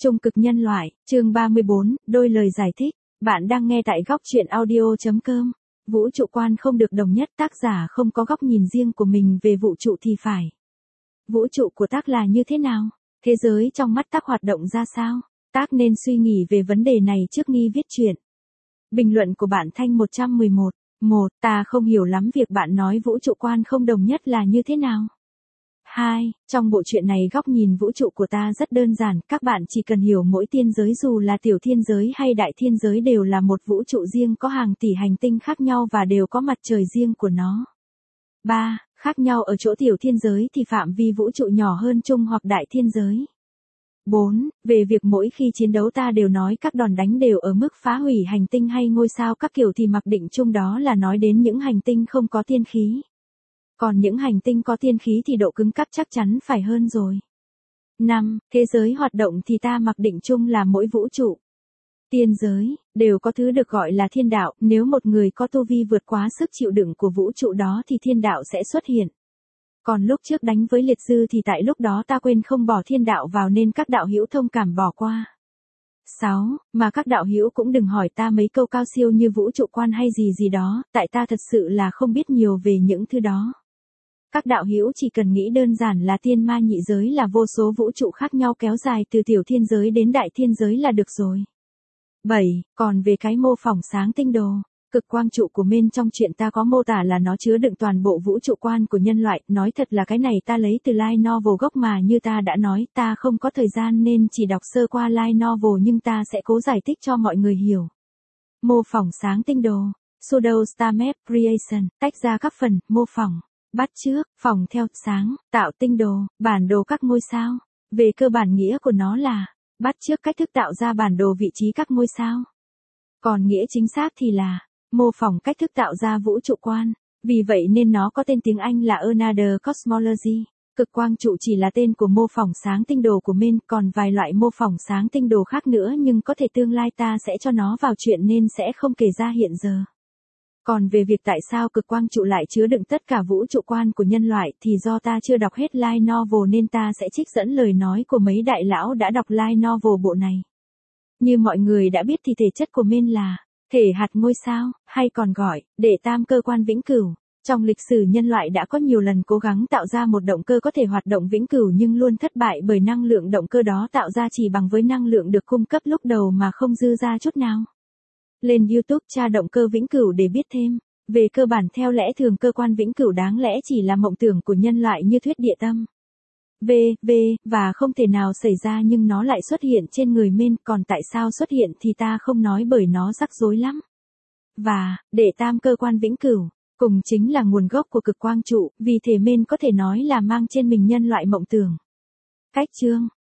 Trung cực nhân loại, chương 34, đôi lời giải thích. Bạn đang nghe tại góc truyện audio.com. Vũ trụ quan không được đồng nhất, tác giả không có góc nhìn riêng của mình về vũ trụ thì phải. Vũ trụ của tác là như thế nào? Thế giới trong mắt tác hoạt động ra sao? Tác nên suy nghĩ về vấn đề này trước nghi viết truyện. Bình luận của bạn Thanh 111. 1. Ta không hiểu lắm việc bạn nói vũ trụ quan không đồng nhất là như thế nào. 2. Trong bộ truyện này góc nhìn vũ trụ của ta rất đơn giản, các bạn chỉ cần hiểu mỗi thiên giới dù là tiểu thiên giới hay đại thiên giới đều là một vũ trụ riêng có hàng tỷ hành tinh khác nhau và đều có mặt trời riêng của nó. 3. Khác nhau ở chỗ tiểu thiên giới thì phạm vi vũ trụ nhỏ hơn trung hoặc đại thiên giới. 4. Về việc mỗi khi chiến đấu ta đều nói các đòn đánh đều ở mức phá hủy hành tinh hay ngôi sao các kiểu thì mặc định chung đó là nói đến những hành tinh không có thiên khí. Còn những hành tinh có thiên khí thì độ cứng cáp chắc chắn phải hơn rồi. 5. Thế giới hoạt động thì ta mặc định chung là mỗi vũ trụ, tiên giới, đều có thứ được gọi là thiên đạo, nếu một người có tu vi vượt quá sức chịu đựng của vũ trụ đó thì thiên đạo sẽ xuất hiện. Còn lúc trước đánh với liệt dư thì tại lúc đó ta quên không bỏ thiên đạo vào nên các đạo hữu thông cảm bỏ qua. 6. Mà các đạo hữu cũng đừng hỏi ta mấy câu cao siêu như vũ trụ quan hay gì gì đó, tại ta thật sự là không biết nhiều về những thứ đó. Các đạo hữu chỉ cần nghĩ đơn giản là tiên ma nhị giới là vô số vũ trụ khác nhau kéo dài từ tiểu thiên giới đến đại thiên giới là được rồi. 7. Còn về cái mô phỏng sáng tinh đồ, cực quang trụ của men trong chuyện ta có mô tả là nó chứa đựng toàn bộ vũ trụ quan của nhân loại, nói thật là cái này ta lấy từ light novel gốc mà như ta đã nói, ta không có thời gian nên chỉ đọc sơ qua light novel nhưng ta sẽ cố giải thích cho mọi người hiểu. Mô phỏng sáng tinh đồ, pseudo star map creation, tách ra các phần, mô phỏng, bắt chước, phỏng theo, sáng, tạo tinh đồ, bản đồ các ngôi sao. Về cơ bản nghĩa của nó là bắt chước cách thức tạo ra bản đồ vị trí các ngôi sao. Còn nghĩa chính xác thì là mô phỏng cách thức tạo ra vũ trụ quan. Vì vậy nên nó có tên tiếng Anh là Another Cosmology. Cực quang trụ chỉ là tên của mô phỏng sáng tinh đồ của men, còn vài loại mô phỏng sáng tinh đồ khác nữa nhưng có thể tương lai ta sẽ cho nó vào chuyện nên sẽ không kể ra hiện giờ. Còn về việc tại sao cực quang trụ lại chứa đựng tất cả vũ trụ quan của nhân loại thì do ta chưa đọc hết light novel nên ta sẽ trích dẫn lời nói của mấy đại lão đã đọc light novel bộ này. Như mọi người đã biết thì thể chất của men là thể hạt ngôi sao, hay còn gọi đệ tam cơ quan vĩnh cửu. Trong lịch sử nhân loại đã có nhiều lần cố gắng tạo ra một động cơ có thể hoạt động vĩnh cửu nhưng luôn thất bại bởi năng lượng động cơ đó tạo ra chỉ bằng với năng lượng được cung cấp lúc đầu mà không dư ra chút nào. Lên YouTube tra động cơ vĩnh cửu để biết thêm. Về cơ bản theo lẽ thường cơ quan vĩnh cửu đáng lẽ chỉ là mộng tưởng của nhân loại như thuyết địa tâm. Và không thể nào xảy ra nhưng nó lại xuất hiện trên người men, còn tại sao xuất hiện thì ta không nói bởi nó rắc rối lắm. Và, đệ tam cơ quan vĩnh cửu, cùng chính là nguồn gốc của cực quang trụ, vì thế men có thể nói là mang trên mình nhân loại mộng tưởng. Cách chương,